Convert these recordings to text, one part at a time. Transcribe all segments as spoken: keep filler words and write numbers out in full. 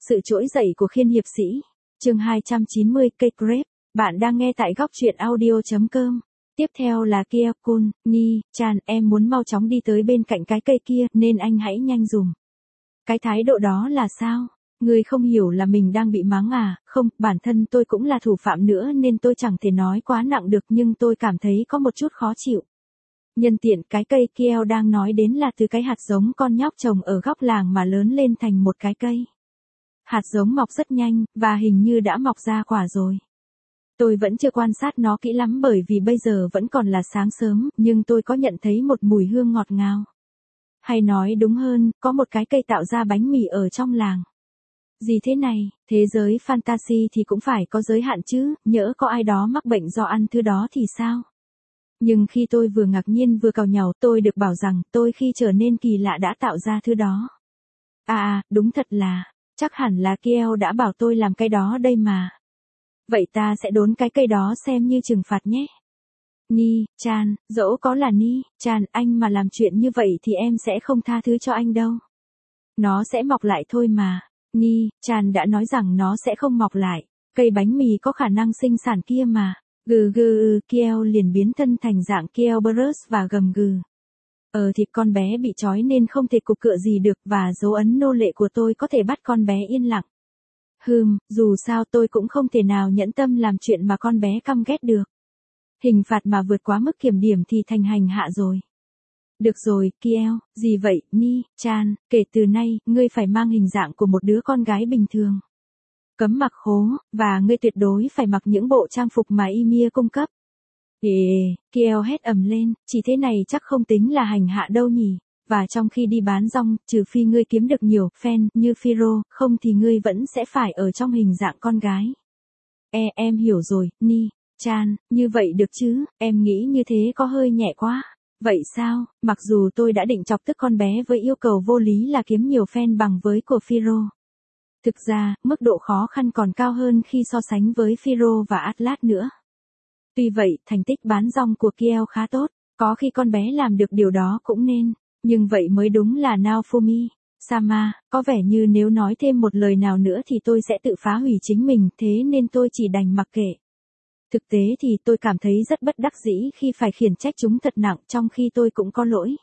Sự trỗi dậy của khiên hiệp sĩ. Chương hai trăm chín mươi, cây crepe. Bạn đang nghe tại góc truyện audio chấm com. Tiếp theo là Kia Kun, Ni, Chan, em muốn mau chóng đi tới bên cạnh cái cây kia, nên anh hãy nhanh dùm. Cái thái độ đó là sao? Người không hiểu là mình đang bị mắng à? Không, bản thân tôi cũng là thủ phạm nữa nên tôi chẳng thể nói quá nặng được, nhưng tôi cảm thấy có một chút khó chịu. Nhân tiện, cái cây keo đang nói đến là từ cái hạt giống con nhóc trồng ở góc làng mà lớn lên thành một cái cây. Hạt giống mọc rất nhanh, và hình như đã mọc ra quả rồi. Tôi vẫn chưa quan sát nó kỹ lắm bởi vì bây giờ vẫn còn là sáng sớm, nhưng tôi có nhận thấy một mùi hương ngọt ngào. Hay nói đúng hơn, có một cái cây tạo ra bánh mì ở trong làng. Gì thế này, thế giới fantasy thì cũng phải có giới hạn chứ, nhỡ có ai đó mắc bệnh do ăn thứ đó thì sao? Nhưng khi tôi vừa ngạc nhiên vừa càu nhàu, tôi được bảo rằng tôi khi trở nên kỳ lạ đã tạo ra thứ đó. À à, đúng thật là, chắc hẳn là Kiel đã bảo tôi làm cái đó đây mà. Vậy ta sẽ đốn cái cây đó xem như trừng phạt nhé. Ni, Chan, dẫu có là Ni, Chan, anh mà làm chuyện như vậy thì em sẽ không tha thứ cho anh đâu. Nó sẽ mọc lại thôi mà. Ni, Chan đã nói rằng nó sẽ không mọc lại. Cây bánh mì có khả năng sinh sản kia mà. Gừ gừ, Kiel liền biến thân thành dạng Kielberus và gầm gừ. Ờ thịt con bé bị trói nên không thể cục cựa gì được, và dấu ấn nô lệ của tôi có thể bắt con bé yên lặng. Hừm, dù sao tôi cũng không thể nào nhẫn tâm làm chuyện mà con bé căm ghét được. Hình phạt mà vượt quá mức kiểm điểm thì thành hành hạ rồi. Được rồi, Kiel, gì vậy, Ni, Chan, kể từ nay, ngươi phải mang hình dạng của một đứa con gái bình thường. Cấm mặc khố, và ngươi tuyệt đối phải mặc những bộ trang phục mà Ymir cung cấp. Ê, Kiel hét ầm lên, chỉ thế này chắc không tính là hành hạ đâu nhỉ, và trong khi đi bán rong, trừ phi ngươi kiếm được nhiều fan như Phiro, không thì ngươi vẫn sẽ phải ở trong hình dạng con gái. E, em hiểu rồi, Ni, Chan, như vậy được chứ, em nghĩ như thế có hơi nhẹ quá. Vậy sao, mặc dù tôi đã định chọc tức con bé với yêu cầu vô lý là kiếm nhiều fan bằng với của Phiro. Thực ra, mức độ khó khăn còn cao hơn khi so sánh với Phiro và Atlas nữa. Tuy vậy, thành tích bán rong của Kiel khá tốt, có khi con bé làm được điều đó cũng nên, nhưng vậy mới đúng là Naofumi. Sama, có vẻ như nếu nói thêm một lời nào nữa thì tôi sẽ tự phá hủy chính mình, thế nên tôi chỉ đành mặc kệ. Thực tế thì tôi cảm thấy rất bất đắc dĩ khi phải khiển trách chúng thật nặng trong khi tôi cũng có lỗi.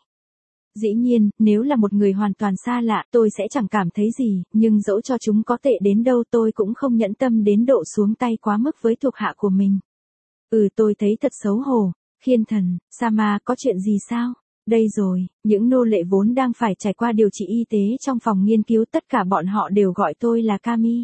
Dĩ nhiên, nếu là một người hoàn toàn xa lạ, tôi sẽ chẳng cảm thấy gì, nhưng dẫu cho chúng có tệ đến đâu tôi cũng không nhẫn tâm đến độ xuống tay quá mức với thuộc hạ của mình. Ừ, tôi thấy thật xấu hổ. Khiên thần, Sama, có chuyện gì sao? Đây rồi, những nô lệ vốn đang phải trải qua điều trị y tế trong phòng nghiên cứu, tất cả bọn họ đều gọi tôi là Kami.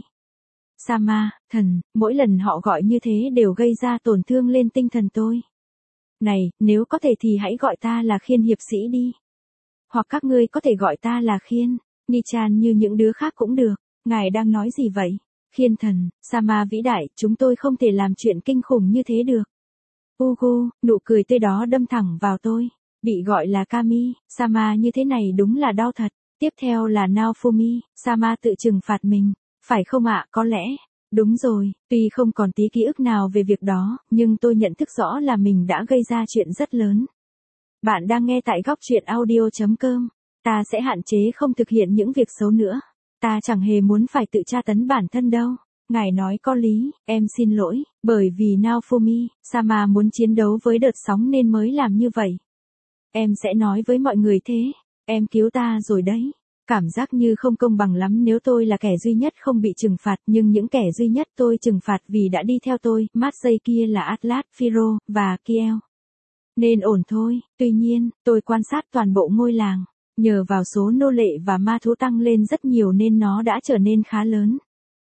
Sama, thần, mỗi lần họ gọi như thế đều gây ra tổn thương lên tinh thần tôi. Này, nếu có thể thì hãy gọi ta là Khiên hiệp sĩ đi. Hoặc các ngươi có thể gọi ta là Khiên, Nichan như những đứa khác cũng được. Ngài đang nói gì vậy? Khiên thần, Sama vĩ đại, chúng tôi không thể làm chuyện kinh khủng như thế được. Ugu, nụ cười tươi đó đâm thẳng vào tôi. Bị gọi là Kami, Sama như thế này đúng là đau thật. Tiếp theo là Naofumi, Sama tự trừng phạt mình. Phải không ạ, có lẽ. Đúng rồi, tuy không còn tí ký ức nào về việc đó, nhưng tôi nhận thức rõ là mình đã gây ra chuyện rất lớn. Bạn đang nghe tại góc truyện audio chấm com. Ta sẽ hạn chế không thực hiện những việc xấu nữa. Ta chẳng hề muốn phải tự tra tấn bản thân đâu. Ngài nói có lý, em xin lỗi, bởi vì Naofumi, Sama muốn chiến đấu với đợt sóng nên mới làm như vậy. Em sẽ nói với mọi người thế. Em cứu ta rồi đấy. Cảm giác như không công bằng lắm nếu tôi là kẻ duy nhất không bị trừng phạt, nhưng những kẻ duy nhất tôi trừng phạt vì đã đi theo tôi, mát dây kia là Atlas, Phiro, và Kiel. Nên ổn thôi, tuy nhiên, tôi quan sát toàn bộ ngôi làng. Nhờ vào số nô lệ và ma thú tăng lên rất nhiều nên nó đã trở nên khá lớn.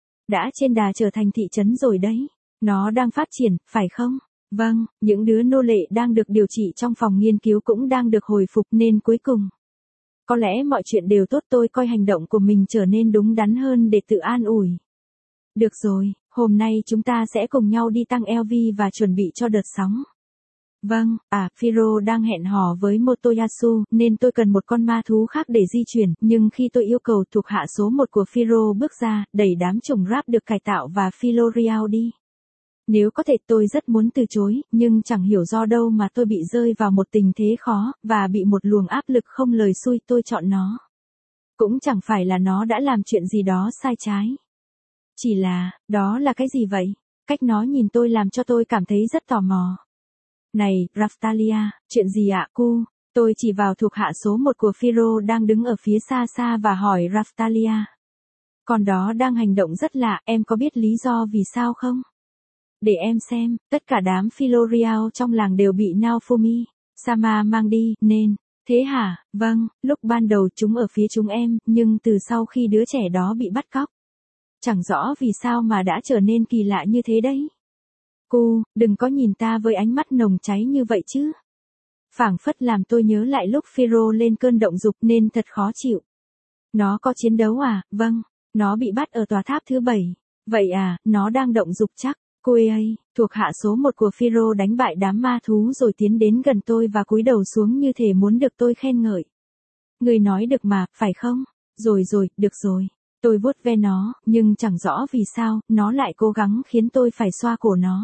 Đã trên đà trở thành thị trấn rồi đấy. Nó đang phát triển, phải không? Vâng, những đứa nô lệ đang được điều trị trong phòng nghiên cứu cũng đang được hồi phục nên cuối cùng. Có lẽ mọi chuyện đều tốt, tôi coi hành động của mình trở nên đúng đắn hơn để tự an ủi. Được rồi, hôm nay chúng ta sẽ cùng nhau đi tăng lờ vê và chuẩn bị cho đợt sóng. Vâng, à, Phiro đang hẹn hò với Motoyasu, nên tôi cần một con ma thú khác để di chuyển, nhưng khi tôi yêu cầu thuộc hạ số một của Phiro bước ra, đẩy đám trùng ráp được cải tạo và Philoriao đi. Nếu có thể tôi rất muốn từ chối, nhưng chẳng hiểu do đâu mà tôi bị rơi vào một tình thế khó, và bị một luồng áp lực không lời xui tôi chọn nó. Cũng chẳng phải là nó đã làm chuyện gì đó sai trái. Chỉ là, đó là cái gì vậy? Cách nó nhìn tôi làm cho tôi cảm thấy rất tò mò. Này, Raphtalia, chuyện gì ạ, cu? Tôi chỉ vào thuộc hạ số một của Phiro đang đứng ở phía xa xa và hỏi Raphtalia. Con đó đang hành động rất lạ, em có biết lý do vì sao không? Để em xem, tất cả đám Philorial trong làng đều bị Naofumi, Sama mang đi, nên... Thế hả? Vâng, lúc ban đầu chúng ở phía chúng em, nhưng từ sau khi đứa trẻ đó bị bắt cóc. Chẳng rõ vì sao mà đã trở nên kỳ lạ như thế đấy. Cô, đừng có nhìn ta với ánh mắt nồng cháy như vậy chứ. Phảng phất làm tôi nhớ lại lúc Phiro lên cơn động dục nên thật khó chịu. Nó có chiến đấu à? Vâng, nó bị bắt ở tòa tháp thứ bảy. Vậy à, nó đang động dục chắc. Cô ấy, thuộc hạ số một của Phiro đánh bại đám ma thú rồi tiến đến gần tôi và cúi đầu xuống như thể muốn được tôi khen ngợi. Người nói được mà, phải không? Rồi rồi, được rồi. Tôi vuốt ve nó, nhưng chẳng rõ vì sao, nó lại cố gắng khiến tôi phải xoa cổ nó.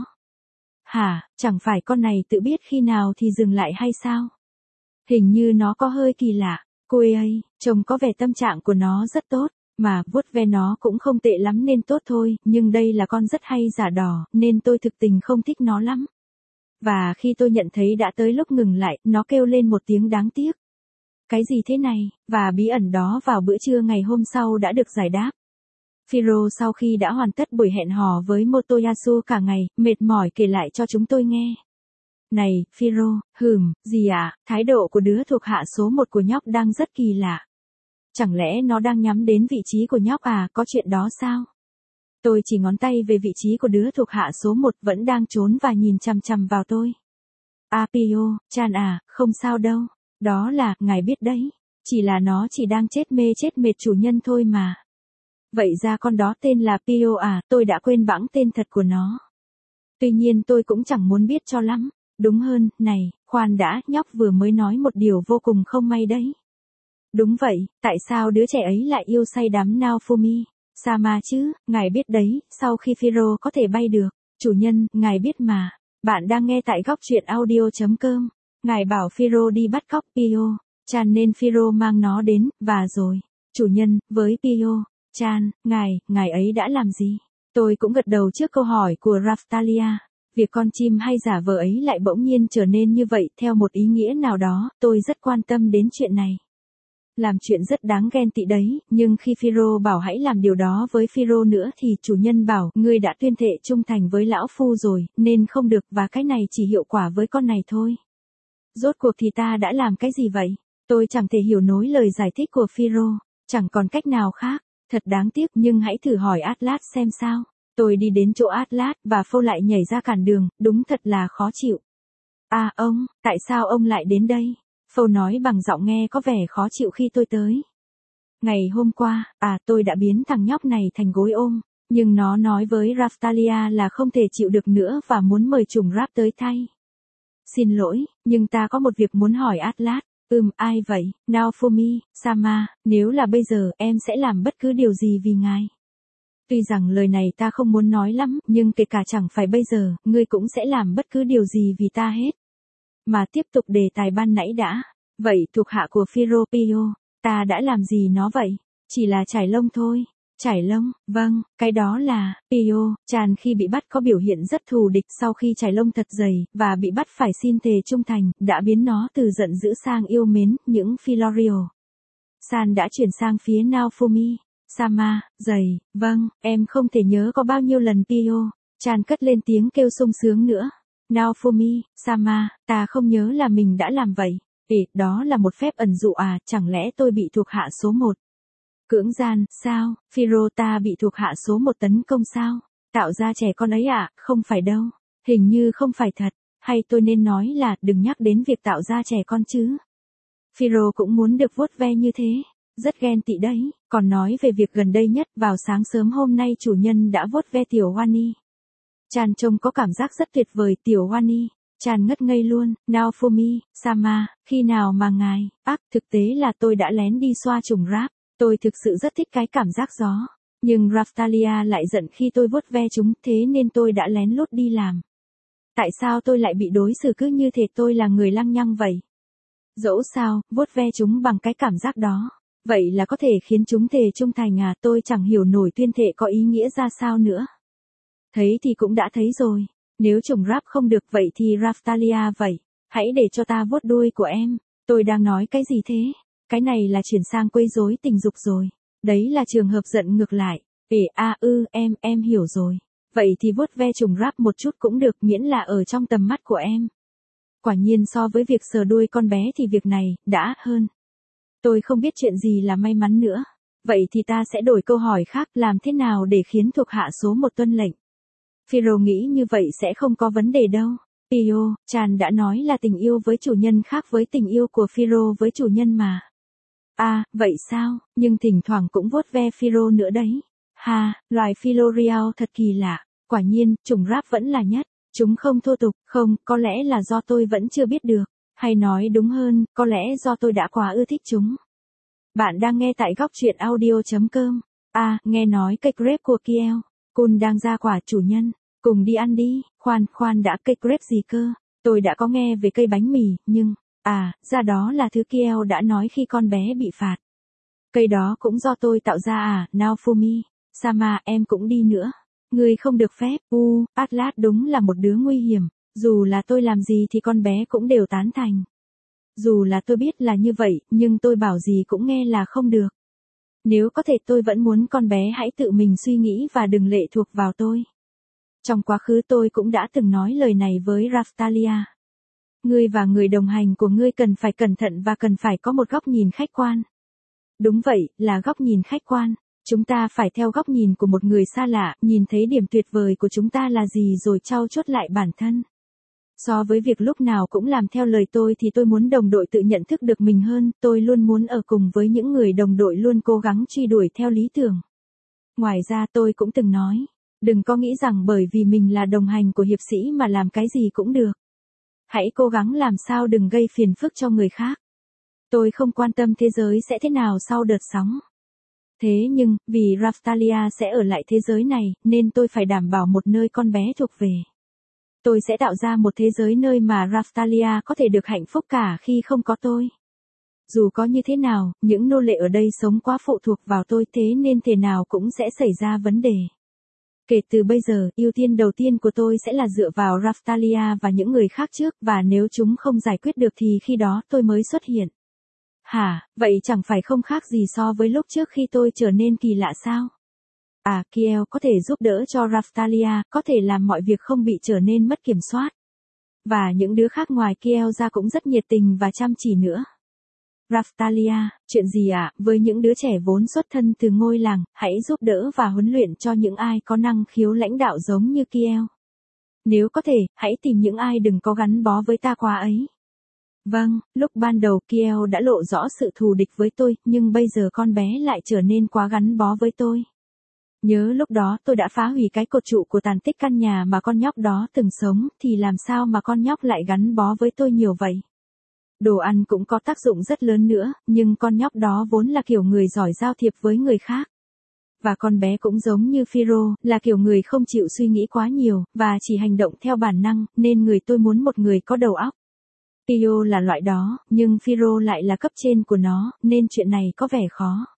Hả, chẳng phải con này tự biết khi nào thì dừng lại hay sao? Hình như nó có hơi kỳ lạ. Cô ấy, trông có vẻ tâm trạng của nó rất tốt. Mà, vuốt ve nó cũng không tệ lắm nên tốt thôi, nhưng đây là con rất hay giả đò, nên tôi thực tình không thích nó lắm. Và khi tôi nhận thấy đã tới lúc ngừng lại, nó kêu lên một tiếng đáng tiếc. Cái gì thế này? Và bí ẩn đó vào bữa trưa ngày hôm sau đã được giải đáp. Phiro sau khi đã hoàn tất buổi hẹn hò với Motoyasu cả ngày, mệt mỏi kể lại cho chúng tôi nghe. Này, Phiro, hừm, gì ạ, à? Thái độ của đứa thuộc hạ số một của nhóc đang rất kỳ lạ. Chẳng lẽ nó đang nhắm đến vị trí của nhóc à, có chuyện đó sao? Tôi chỉ ngón tay về vị trí của đứa thuộc hạ số một vẫn đang trốn và nhìn chằm chằm vào tôi. À Pio, Chan à, không sao đâu. Đó là, ngài biết đấy. Chỉ là nó chỉ đang chết mê chết mệt chủ nhân thôi mà. Vậy ra con đó tên là Pio à, tôi đã quên bẵng tên thật của nó. Tuy nhiên tôi cũng chẳng muốn biết cho lắm. Đúng hơn, này, khoan đã, nhóc vừa mới nói một điều vô cùng không may đấy. Đúng vậy, tại sao đứa trẻ ấy lại yêu say đắm Naofumi, Sama chứ, ngài biết đấy, sau khi Phiro có thể bay được, chủ nhân, ngài biết mà, bạn đang nghe tại góc truyện audio.com, ngài bảo Phiro đi bắt cóc Pio, Chan nên Phiro mang nó đến, và rồi, chủ nhân, với Pio, Chan, ngài, ngài ấy đã làm gì? Tôi cũng gật đầu trước câu hỏi của Raphtalia. Việc con chim hay giả vờ ấy lại bỗng nhiên trở nên như vậy, theo một ý nghĩa nào đó, tôi rất quan tâm đến chuyện này. Làm chuyện rất đáng ghen tị đấy, nhưng khi Phiro bảo hãy làm điều đó với Phiro nữa thì chủ nhân bảo, ngươi đã tuyên thệ trung thành với lão phu rồi, nên không được, và cái này chỉ hiệu quả với con này thôi. Rốt cuộc thì ta đã làm cái gì vậy? Tôi chẳng thể hiểu nổi lời giải thích của Phiro, chẳng còn cách nào khác, thật đáng tiếc, nhưng hãy thử hỏi Atlas xem sao. Tôi đi đến chỗ Atlas, và Phô lại nhảy ra cản đường, đúng thật là khó chịu. À ông, tại sao ông lại đến đây? Phô nói bằng giọng nghe có vẻ khó chịu khi tôi tới. Ngày hôm qua, à tôi đã biến thằng nhóc này thành gối ôm, nhưng nó nói với Raphtalia là không thể chịu được nữa và muốn mời trùng Rap tới thay. Xin lỗi, nhưng ta có một việc muốn hỏi Atlas. Ừm, ai vậy? Naofumi, Sama, nếu là bây giờ em sẽ làm bất cứ điều gì vì ngài. Tuy rằng lời này ta không muốn nói lắm, nhưng kể cả chẳng phải bây giờ, ngươi cũng sẽ làm bất cứ điều gì vì ta hết. Mà tiếp tục đề tài ban nãy đã. Vậy thuộc hạ của Phiro Pio, ta đã làm gì nó vậy? Chỉ là trải lông thôi. Trải lông, vâng, cái đó là, Pio, Chan khi bị bắt có biểu hiện rất thù địch sau khi trải lông thật dày, và bị bắt phải xin thề trung thành, đã biến nó từ giận dữ sang yêu mến, những Philorio. San đã chuyển sang phía Naofumi. Sama, dày, vâng, em không thể nhớ có bao nhiêu lần Pio, Chan cất lên tiếng kêu sung sướng nữa. Naofumi, Sama, ta không nhớ là mình đã làm vậy. Ê, đó là một phép ẩn dụ à, chẳng lẽ tôi bị thuộc hạ số một? Cưỡng gian, sao, Phiro ta bị thuộc hạ số một tấn công sao? Tạo ra trẻ con ấy à, không phải đâu. Hình như không phải thật, hay tôi nên nói là đừng nhắc đến việc tạo ra trẻ con chứ. Phiro cũng muốn được vuốt ve như thế. Rất ghen tị đấy, còn nói về việc gần đây nhất, vào sáng sớm hôm nay chủ nhân đã vuốt ve tiểu Wani. Chan trông có cảm giác rất tuyệt vời, tiểu Wani. Chan ngất ngây luôn. Naofumi, Sama, khi nào mà ngài, ác, thực tế là tôi đã lén đi xoa trùng Rap. Tôi thực sự rất thích cái cảm giác gió. Nhưng Raphtalia lại giận khi tôi vuốt ve chúng, thế nên tôi đã lén lút đi làm. Tại sao tôi lại bị đối xử cứ như thể tôi là người lăng nhăng vậy? Dẫu sao, vuốt ve chúng bằng cái cảm giác đó. Vậy là có thể khiến chúng thề trung thành à, tôi chẳng hiểu nổi tuyên thệ có ý nghĩa ra sao nữa. Thấy thì cũng đã thấy rồi. Nếu trùng rap không được vậy thì Raphtalia vậy. Hãy để cho ta vuốt đuôi của em. Tôi đang nói cái gì thế? Cái này là chuyển sang quấy rối tình dục rồi. Đấy là trường hợp giận ngược lại. Ê a ư em, em hiểu rồi. Vậy thì vuốt ve trùng rap một chút cũng được miễn là ở trong tầm mắt của em. Quả nhiên so với việc sờ đuôi con bé thì việc này, đã hơn. Tôi không biết chuyện gì là may mắn nữa. Vậy thì ta sẽ đổi câu hỏi khác, làm thế nào để khiến thuộc hạ số một tuân lệnh? Phiro nghĩ như vậy sẽ không có vấn đề đâu. Pio, Chan đã nói là tình yêu với chủ nhân khác với tình yêu của Phiro với chủ nhân mà. À, vậy sao, nhưng thỉnh thoảng cũng vuốt ve Phiro nữa đấy. Ha, loài Philorial thật kỳ lạ. Quả nhiên, chủng rap vẫn là nhất. Chúng không thô tục, không, có lẽ là do tôi vẫn chưa biết được. Hay nói đúng hơn, có lẽ do tôi đã quá ưa thích chúng. Bạn đang nghe tại góc truyện audio chấm com. À, nghe nói cây grape của Kiel Kun đang ra quả chủ nhân. Cùng đi ăn đi. Khoan, khoan đã, cây grape gì cơ? Tôi đã có nghe về cây bánh mì, nhưng... À, ra đó là thứ Kiel đã nói khi con bé bị phạt. Cây đó cũng do tôi tạo ra à, Naofumi. Sama, em cũng đi nữa. Người không được phép. U, Atlas đúng là một đứa nguy hiểm. Dù là tôi làm gì thì con bé cũng đều tán thành. Dù là tôi biết là như vậy, nhưng tôi bảo gì cũng nghe là không được. Nếu có thể tôi vẫn muốn con bé hãy tự mình suy nghĩ và đừng lệ thuộc vào tôi. Trong quá khứ tôi cũng đã từng nói lời này với Raphtalia. Ngươi và người đồng hành của ngươi cần phải cẩn thận và cần phải có một góc nhìn khách quan. Đúng vậy, là góc nhìn khách quan. Chúng ta phải theo góc nhìn của một người xa lạ, nhìn thấy điểm tuyệt vời của chúng ta là gì rồi trau chuốt lại bản thân. So với việc lúc nào cũng làm theo lời tôi thì tôi muốn đồng đội tự nhận thức được mình hơn, tôi luôn muốn ở cùng với những người đồng đội luôn cố gắng truy đuổi theo lý tưởng. Ngoài ra tôi cũng từng nói, đừng có nghĩ rằng bởi vì mình là đồng hành của hiệp sĩ mà làm cái gì cũng được. Hãy cố gắng làm sao đừng gây phiền phức cho người khác. Tôi không quan tâm thế giới sẽ thế nào sau đợt sóng. Thế nhưng, vì Raphtalia sẽ ở lại thế giới này, nên tôi phải đảm bảo một nơi con bé thuộc về. Tôi sẽ tạo ra một thế giới nơi mà Raphtalia có thể được hạnh phúc cả khi không có tôi. Dù có như thế nào, những nô lệ ở đây sống quá phụ thuộc vào tôi thế nên thể nào cũng sẽ xảy ra vấn đề. Kể từ bây giờ, ưu tiên đầu tiên của tôi sẽ là dựa vào Raphtalia và những người khác trước và nếu chúng không giải quyết được thì khi đó tôi mới xuất hiện. Hả, vậy chẳng phải không khác gì so với lúc trước khi tôi trở nên kỳ lạ sao? À, Kiel có thể giúp đỡ cho Raphtalia, có thể làm mọi việc không bị trở nên mất kiểm soát. Và những đứa khác ngoài Kiel ra cũng rất nhiệt tình và chăm chỉ nữa. Raphtalia, chuyện gì ạ, à? Với những đứa trẻ vốn xuất thân từ ngôi làng, hãy giúp đỡ và huấn luyện cho những ai có năng khiếu lãnh đạo giống như Kiel. Nếu có thể, hãy tìm những ai đừng có gắn bó với ta quá ấy. Vâng, lúc ban đầu Kiel đã lộ rõ sự thù địch với tôi, nhưng bây giờ con bé lại trở nên quá gắn bó với tôi. Nhớ lúc đó tôi đã phá hủy cái cột trụ của tàn tích căn nhà mà con nhóc đó từng sống, thì làm sao mà con nhóc lại gắn bó với tôi nhiều vậy? Đồ ăn cũng có tác dụng rất lớn nữa, nhưng con nhóc đó vốn là kiểu người giỏi giao thiệp với người khác. Và con bé cũng giống như Phiro, là kiểu người không chịu suy nghĩ quá nhiều, và chỉ hành động theo bản năng, nên người tôi muốn một người có đầu óc. Pio là loại đó, nhưng Phiro lại là cấp trên của nó, nên chuyện này có vẻ khó.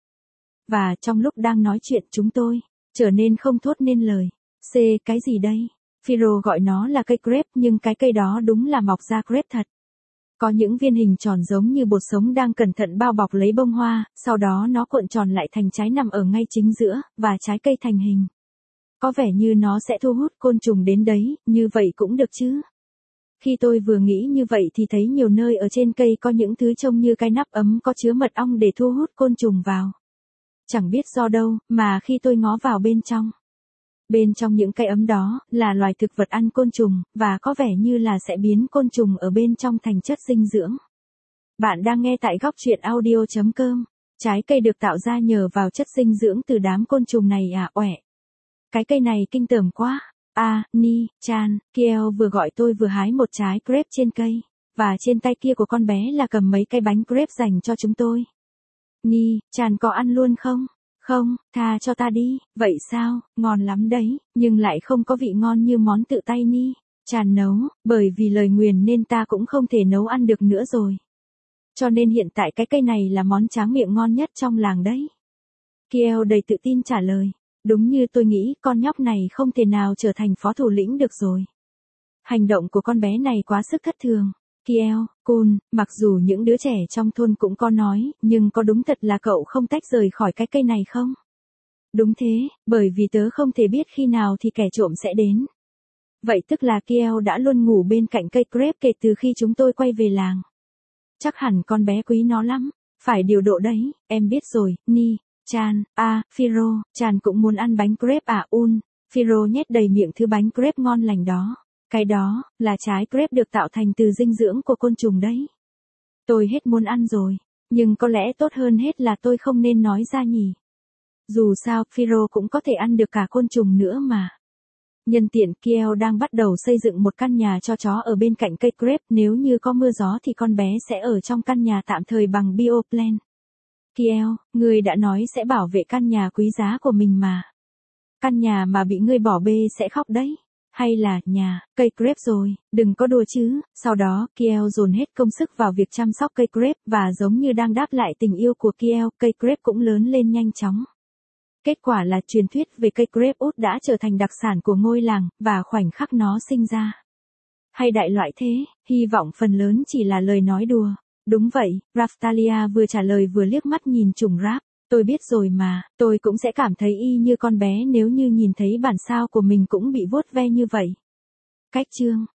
Và trong lúc đang nói chuyện chúng tôi, trở nên không thốt nên lời. C, cái gì đây? Phiro gọi nó là cây grape nhưng cái cây đó đúng là mọc ra grape thật. Có những viên hình tròn giống như bột sống đang cẩn thận bao bọc lấy bông hoa, sau đó nó cuộn tròn lại thành trái nằm ở ngay chính giữa, và trái cây thành hình. Có vẻ như nó sẽ thu hút côn trùng đến đấy, như vậy cũng được chứ. Khi tôi vừa nghĩ như vậy thì thấy nhiều nơi ở trên cây có những thứ trông như cái nắp ấm có chứa mật ong để thu hút côn trùng vào. Chẳng biết do đâu, mà khi tôi ngó vào bên trong. Bên trong những cái ấm đó, là loài thực vật ăn côn trùng, và có vẻ như là sẽ biến côn trùng ở bên trong thành chất dinh dưỡng. Bạn đang nghe tại góc truyện audio chấm com. Trái cây được tạo ra nhờ vào chất dinh dưỡng từ đám côn trùng này à, oẻ. Cái cây này kinh tởm quá. À, Ni, Chan, Kiel vừa gọi tôi vừa hái một trái grape trên cây, và trên tay kia của con bé là cầm mấy cái bánh grape dành cho chúng tôi. Ni, Chan có ăn luôn không? Không, tha cho ta đi, vậy sao, ngon lắm đấy, nhưng lại không có vị ngon như món tự tay Ni, Chan nấu, bởi vì lời nguyền nên ta cũng không thể nấu ăn được nữa rồi. Cho nên hiện tại cái cây này là món tráng miệng ngon nhất trong làng đấy. Kiel đầy tự tin trả lời. Đúng như tôi nghĩ, con nhóc này không thể nào trở thành phó thủ lĩnh được rồi. Hành động của con bé này quá sức thất thường. Kiel, Kun, mặc dù những đứa trẻ trong thôn cũng có nói, nhưng có đúng thật là cậu không tách rời khỏi cái cây này không? Đúng thế, bởi vì tớ không thể biết khi nào thì kẻ trộm sẽ đến. Vậy tức là Kiel đã luôn ngủ bên cạnh cây crepe kể từ khi chúng tôi quay về làng. Chắc hẳn con bé quý nó lắm. Phải điều độ đấy, em biết rồi, Ni, Chan, à, Phiro, Chan cũng muốn ăn bánh crepe à Un. Phiro nhét đầy miệng thứ bánh crepe ngon lành đó. Cái đó, là trái crepe được tạo thành từ dinh dưỡng của côn trùng đấy. Tôi hết muốn ăn rồi, nhưng có lẽ tốt hơn hết là tôi không nên nói ra nhỉ. Dù sao, Phiro cũng có thể ăn được cả côn trùng nữa mà. Nhân tiện Kiel đang bắt đầu xây dựng một căn nhà cho chó ở bên cạnh cây crepe, nếu như có mưa gió thì con bé sẽ ở trong căn nhà tạm thời bằng bioplan. Kiel, ngươi đã nói sẽ bảo vệ căn nhà quý giá của mình mà. Căn nhà mà bị ngươi bỏ bê sẽ khóc đấy. Hay là, nhà, cây crepe rồi, đừng có đùa chứ. Sau đó, Kiel dồn hết công sức vào việc chăm sóc cây crepe, và giống như đang đáp lại tình yêu của Kiel, cây crepe cũng lớn lên nhanh chóng. Kết quả là truyền thuyết về cây crepe út đã trở thành đặc sản của ngôi làng, và khoảnh khắc nó sinh ra. Hay đại loại thế, hy vọng phần lớn chỉ là lời nói đùa. Đúng vậy, Raftalia vừa trả lời vừa liếc mắt nhìn trùng rap. Tôi biết rồi mà, tôi cũng sẽ cảm thấy y như con bé nếu như nhìn thấy bản sao của mình cũng bị vuốt ve như vậy. Cách chương